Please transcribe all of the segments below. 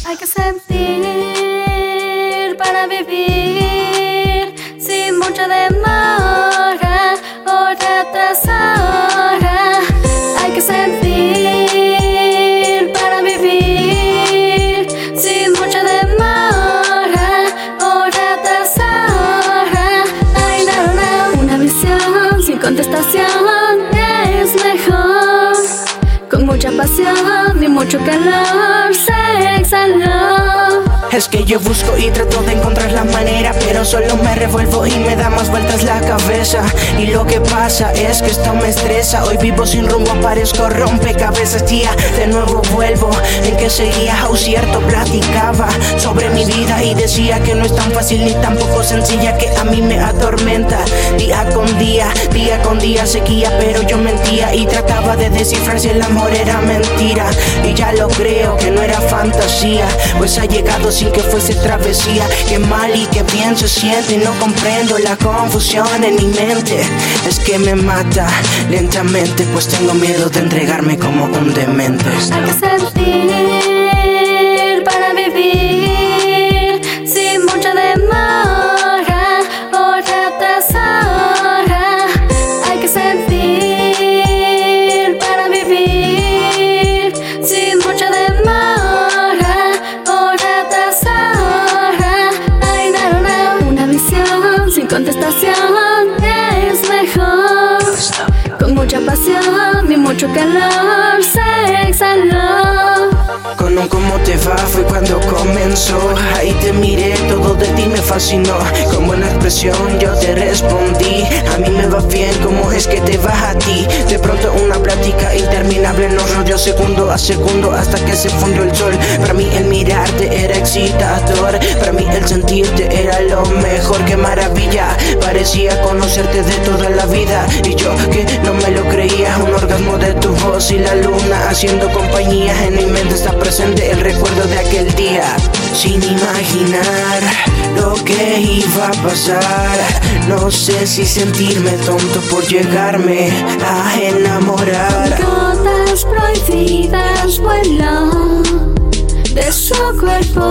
Hay que sentir para vivir sin mucha demora o retrasora. Hay que sentir para vivir sin mucha demora o retrasora. Ay, no, no. Una visión sin contestación es mejor. Con mucha pasión y mucho calor se exhaló. Es que yo busco y trato de encontrar la manera, pero solo me revuelvo y me da más vueltas la cabeza. Y lo que pasa es que esto me estresa. Hoy vivo sin rumbo, parezco rompecabezas, tía. De nuevo vuelvo en que seguía, o cierto, platicaba sobre mi vida y decía que no es tan fácil ni tampoco sencilla, que a mí me atormenta día con día seguía, pero yo mentía y trataba de descifrar si el amor era mentira. Y ya lo creo que no era fantasía, pues ha llegado sin que fuese travesía. Qué mal y qué bien se siente, no comprendo la confusión en mi mente. Es que me mata lentamente, pues tengo miedo de entregarme como un demente. Hay que sentir para vivir sin mucha demora o retrasora. Hay que sentir para vivir sin mucha demora o retrasora. Ay, no, no. Una visión sin contestación es mejor. Con mucha pasión y mucho calor se exhaló. Con un ¿cómo te va? Fue cuando comenzó. Ahí te miré, todo de ti me fascinó. Con buena expresión yo te respondí: a mí me va bien, ¿cómo es que te va a ti? De pronto una plática interminable nos rodeó segundo a segundo hasta que se fundió el sol. Para mí el mirarte era excitador, para mí el sentirte era lo mejor. Qué maravilla, parecía conocerte de toda la vida. Y yo que no me lo creía, un orgasmo de tu voz y la luna haciendo compañía. En mi mente está presente el recuerdo de aquel día, sin imaginar lo que iba a pasar. No sé si sentirme tonto por llegarme a enamorar. Gotas prohibidas vuelan de su cuerpo.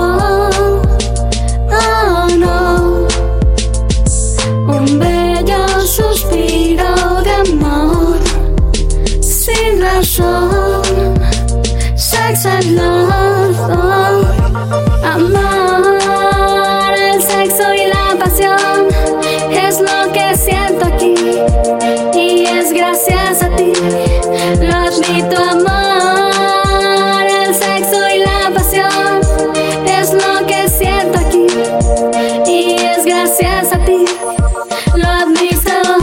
Oh no, un bello suspiro de amor sin razón. Sex and love, amor, el sexo y la pasión es lo que siento aquí y es gracias a ti. Lo admito, amor, el sexo y la pasión es lo que siento aquí y es gracias a ti. Lo admito.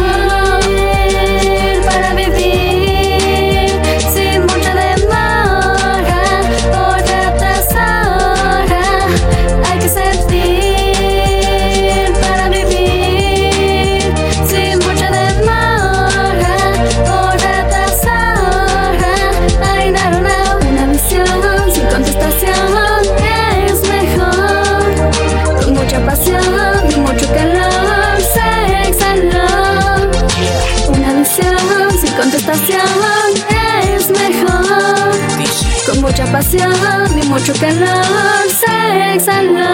Para vivir sin mucha demora o retrasora. Hay que sentir para vivir sin mucha demora o retrasora. Ay, no, no. Una visión sin contestación es mejor. Con mucha pasión y mucho calor se exhaló. Una visión sin contestación es mejor. Con mucha pasión y mucho calor se exhaló.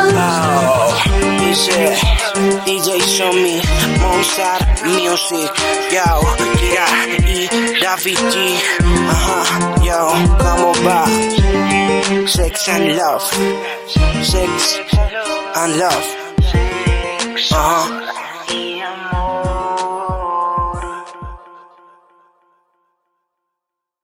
Dice DJ Somi, Mozart Music, yo, Kira y David G. Yo, ¿cómo va? Sex and love, sex and love.